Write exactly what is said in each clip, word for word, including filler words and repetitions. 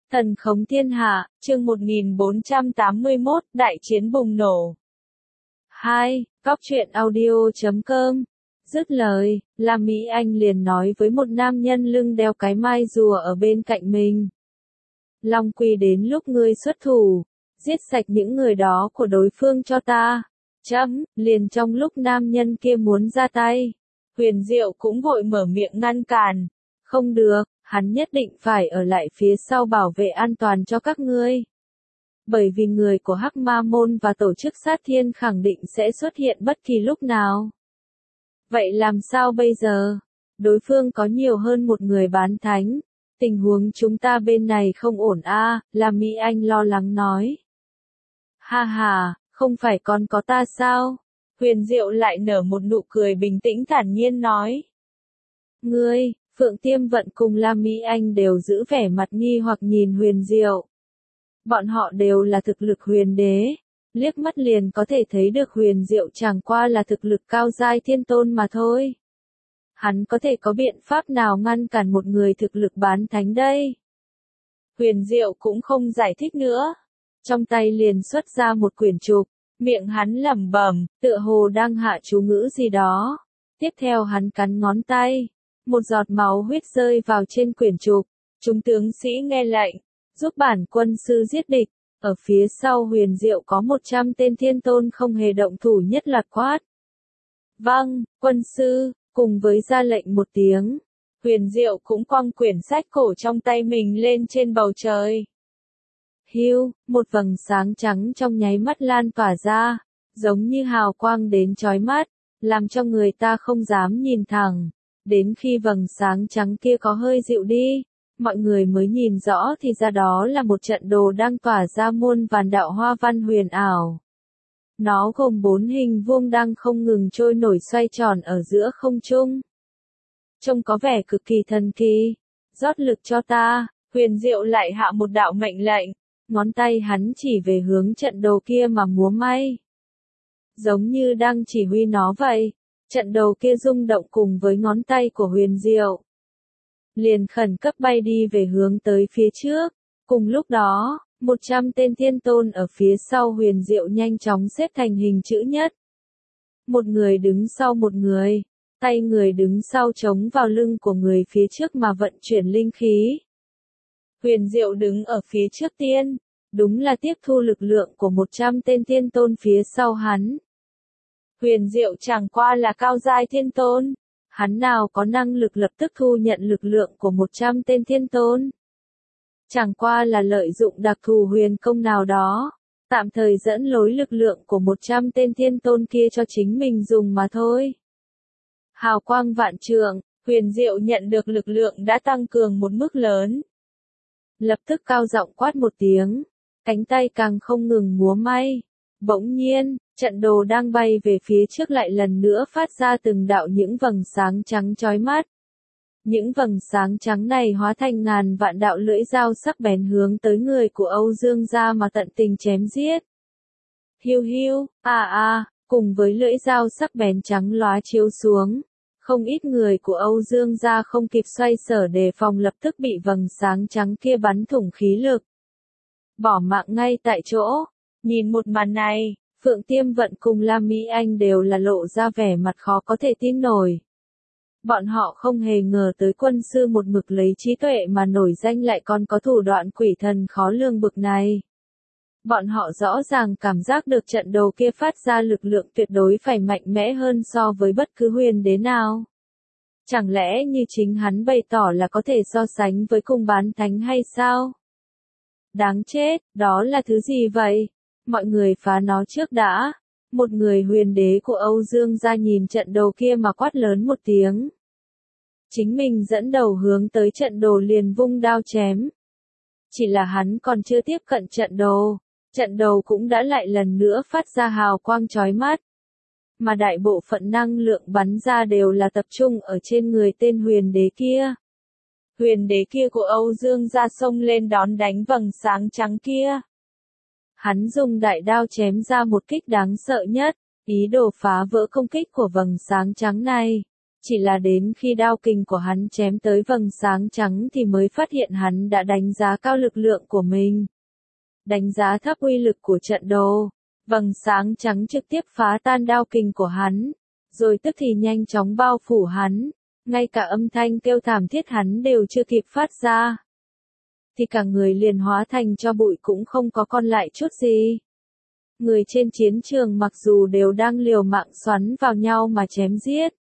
Thần khống thiên hạ, chương một nghìn bốn trăm tám mươi mốt, đại chiến bùng nổ. hai. Góc truyện audio chấm com. Dứt lời, La Mỹ Anh liền nói với một nam nhân lưng đeo cái mai rùa ở bên cạnh mình. Long Quy đến lúc ngươi xuất thủ, giết sạch những người đó của đối phương cho ta. Chấm, liền trong lúc nam nhân kia muốn ra tay, Huyền Diệu cũng vội mở miệng ngăn cản. Không được, hắn nhất định phải ở lại phía sau bảo vệ an toàn cho các ngươi. Bởi vì người của Hắc Ma Môn và tổ chức sát thiên khẳng định sẽ xuất hiện bất kỳ lúc nào. Vậy làm sao bây giờ? Đối phương có nhiều hơn một người bán thánh. Tình huống chúng ta bên này không ổn a, à, La Mỹ Anh lo lắng nói. Ha ha, không phải còn có ta sao? Huyền Diệu lại nở một nụ cười bình tĩnh thản nhiên nói. Ngươi, Phượng Tiêm Vận cùng La Mỹ Anh đều giữ vẻ mặt nghi hoặc nhìn Huyền Diệu. Bọn họ đều là thực lực huyền đế, liếc mắt liền có thể thấy được Huyền Diệu chẳng qua là thực lực cao giai thiên tôn mà thôi. Hắn có thể có biện pháp nào ngăn cản một người thực lực bán thánh đây? Huyền Diệu cũng không giải thích nữa, trong tay liền xuất ra một quyển trục, miệng hắn lẩm bẩm, tựa hồ đang hạ chú ngữ gì đó. Tiếp theo hắn cắn ngón tay, một giọt máu huyết rơi vào trên quyển trục. Chúng tướng sĩ nghe lệnh, giúp bản quân sư giết địch. Ở phía sau Huyền Diệu có một trăm tên thiên tôn không hề động thủ nhất loạt quát. Vâng, quân sư, cùng với ra lệnh một tiếng, Huyền Diệu cũng quăng quyển sách cổ trong tay mình lên trên bầu trời. Hiu, một vầng sáng trắng trong nháy mắt lan tỏa ra, giống như hào quang đến chói mắt, làm cho người ta không dám nhìn thẳng. Đến khi vầng sáng trắng kia có hơi dịu đi, mọi người mới nhìn rõ thì ra đó là một trận đồ đang tỏa ra muôn vàn đạo hoa văn huyền ảo. Nó gồm bốn hình vuông đang không ngừng trôi nổi xoay tròn ở giữa không trung. Trông có vẻ cực kỳ thần kỳ. Rót lực cho ta, Huyền Diệu lại hạ một đạo mệnh lệnh, ngón tay hắn chỉ về hướng trận đồ kia mà múa may. Giống như đang chỉ huy nó vậy. Trận đồ kia rung động cùng với ngón tay của Huyền Diệu. Liền khẩn cấp bay đi về hướng tới phía trước. Cùng lúc đó, một trăm tên thiên tôn ở phía sau Huyền Diệu nhanh chóng xếp thành hình chữ nhất. Một người đứng sau một người, tay người đứng sau chống vào lưng của người phía trước mà vận chuyển linh khí. Huyền Diệu đứng ở phía trước tiên, đúng là tiếp thu lực lượng của một trăm tên thiên tôn phía sau hắn. Huyền Diệu chẳng qua là cao giai thiên tôn, hắn nào có năng lực lập tức thu nhận lực lượng của một trăm tên thiên tôn. Chẳng qua là lợi dụng đặc thù huyền công nào đó, tạm thời dẫn lối lực lượng của một trăm tên thiên tôn kia cho chính mình dùng mà thôi. Hào quang vạn trượng, Huyền Diệu nhận được lực lượng đã tăng cường một mức lớn. Lập tức cao giọng quát một tiếng, cánh tay càng không ngừng múa may. Bỗng nhiên, trận đồ đang bay về phía trước lại lần nữa phát ra từng đạo những vầng sáng trắng chói mắt. Những vầng sáng trắng này hóa thành ngàn vạn đạo lưỡi dao sắc bén hướng tới người của Âu Dương gia mà tận tình chém giết. Hiu hiu, a a, cùng với lưỡi dao sắc bén trắng lóa chiếu xuống, không ít người của Âu Dương gia không kịp xoay sở đề phòng lập tức bị vầng sáng trắng kia bắn thủng khí lực. Bỏ mạng ngay tại chỗ. Nhìn một màn này, Phượng Tiêm Vận cùng La Mỹ Anh đều là lộ ra vẻ mặt khó có thể tin nổi. Bọn họ không hề ngờ tới quân sư một mực lấy trí tuệ mà nổi danh lại còn có thủ đoạn quỷ thần khó lường bực này. Bọn họ rõ ràng cảm giác được trận đồ kia phát ra lực lượng tuyệt đối phải mạnh mẽ hơn so với bất cứ huyền đế nào. Chẳng lẽ như chính hắn bày tỏ là có thể so sánh với cung bán thánh hay sao? Đáng chết, đó là thứ gì vậy? Mọi người phá nó trước đã. Một người huyền đế của Âu Dương gia nhìn trận đồ kia mà quát lớn một tiếng. Chính mình dẫn đầu hướng tới trận đồ liền vung đao chém. Chỉ là hắn còn chưa tiếp cận trận đồ, trận đồ cũng đã lại lần nữa phát ra hào quang chói mắt. Mà đại bộ phận năng lượng bắn ra đều là tập trung ở trên người tên huyền đế kia. Huyền đế kia của Âu Dương gia xông lên đón đánh vầng sáng trắng kia. Hắn dùng đại đao chém ra một kích đáng sợ nhất, ý đồ phá vỡ công kích của vầng sáng trắng này. Chỉ là đến khi đao kình của hắn chém tới vầng sáng trắng thì mới phát hiện hắn đã đánh giá cao lực lượng của mình. Đánh giá thấp uy lực của trận đồ, vầng sáng trắng trực tiếp phá tan đao kình của hắn, rồi tức thì nhanh chóng bao phủ hắn, ngay cả âm thanh kêu thảm thiết hắn đều chưa kịp phát ra. Thì cả người liền hóa thành cho bụi cũng không có còn lại chút gì. Người trên chiến trường mặc dù đều đang liều mạng xoắn vào nhau mà chém giết.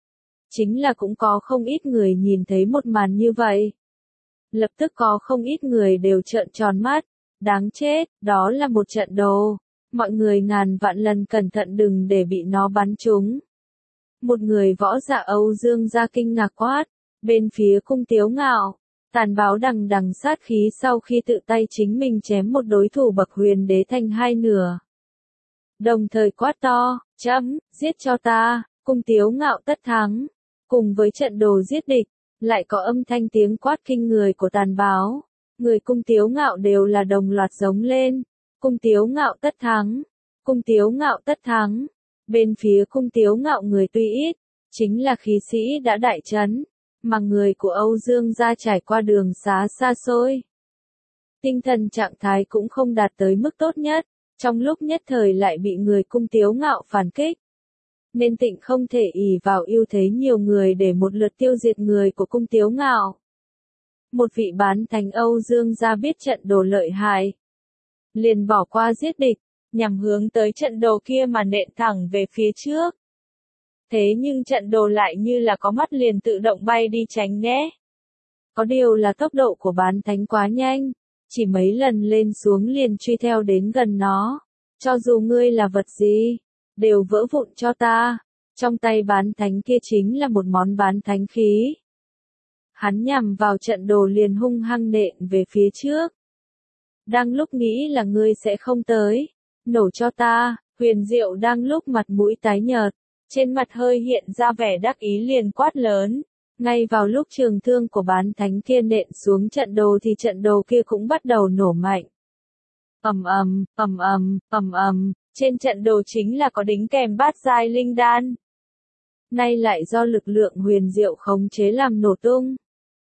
Chính là cũng có không ít người nhìn thấy một màn như vậy. Lập tức có không ít người đều trợn tròn mắt, đáng chết, đó là một trận đồ. Mọi người ngàn vạn lần cẩn thận đừng để bị nó bắn trúng. Một người võ giả Âu Dương gia kinh ngạc quát, bên phía Cung Tiếu Ngạo, tàn báo đằng đằng sát khí sau khi tự tay chính mình chém một đối thủ bậc huyền đế thành hai nửa. Đồng thời quát to, chấm, giết cho ta, Cung Tiếu Ngạo tất thắng. Cùng với trận đồ giết địch, lại có âm thanh tiếng quát kinh người của tàn báo. Người Cung Tiếu Ngạo đều là đồng loạt giống lên. Cung Tiếu Ngạo tất thắng. Cung Tiếu Ngạo tất thắng. Bên phía Cung Tiếu Ngạo người tuy ít, chính là khí sĩ đã đại trấn, mà người của Âu Dương gia trải qua đường xá xa xôi. Tinh thần trạng thái cũng không đạt tới mức tốt nhất, trong lúc nhất thời lại bị người Cung Tiếu Ngạo phản kích. Nên Tịnh không thể ỷ vào ưu thế nhiều người để một lượt tiêu diệt người của Cung Tiếu Ngạo. Một vị bán thánh Âu Dương gia biết trận đồ lợi hại, liền bỏ qua giết địch, nhằm hướng tới trận đồ kia mà nện thẳng về phía trước. Thế nhưng trận đồ lại như là có mắt liền tự động bay đi tránh né. Có điều là tốc độ của bán thánh quá nhanh, chỉ mấy lần lên xuống liền truy theo đến gần nó. Cho dù ngươi là vật gì, đều vỡ vụn cho ta. Trong tay bán thánh kia chính là một món bán thánh khí. Hắn nhằm vào trận đồ liền hung hăng nện về phía trước. Đang lúc nghĩ là ngươi sẽ không tới, nổ cho ta, Huyền Diệu đang lúc mặt mũi tái nhợt, trên mặt hơi hiện ra vẻ đắc ý liền quát lớn. Ngay vào lúc trường thương của bán thánh kia nện xuống trận đồ thì trận đồ kia cũng bắt đầu nổ mạnh. Ầm ầm, ầm ầm, ầm ầm, trên trận đồ chính là có đính kèm bát giai linh đan. Nay lại do lực lượng huyền diệu khống chế làm nổ tung.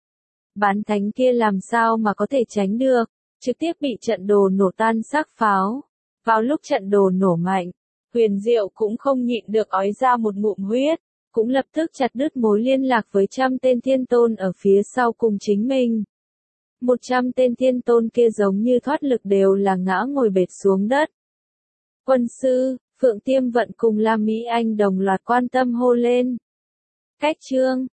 Bán thánh kia làm sao mà có thể tránh được, trực tiếp bị trận đồ nổ tan xác pháo. Vào lúc trận đồ nổ mạnh, huyền diệu cũng không nhịn được ói ra một ngụm huyết, cũng lập tức chặt đứt mối liên lạc với trăm tên thiên tôn ở phía sau cùng chính mình. Một trăm tên thiên tôn kia giống như thoát lực đều là ngã ngồi bệt xuống đất. Quân sư, Phượng Tiêm Vận cùng La Mỹ Anh đồng loạt quan tâm hô lên. Cách chương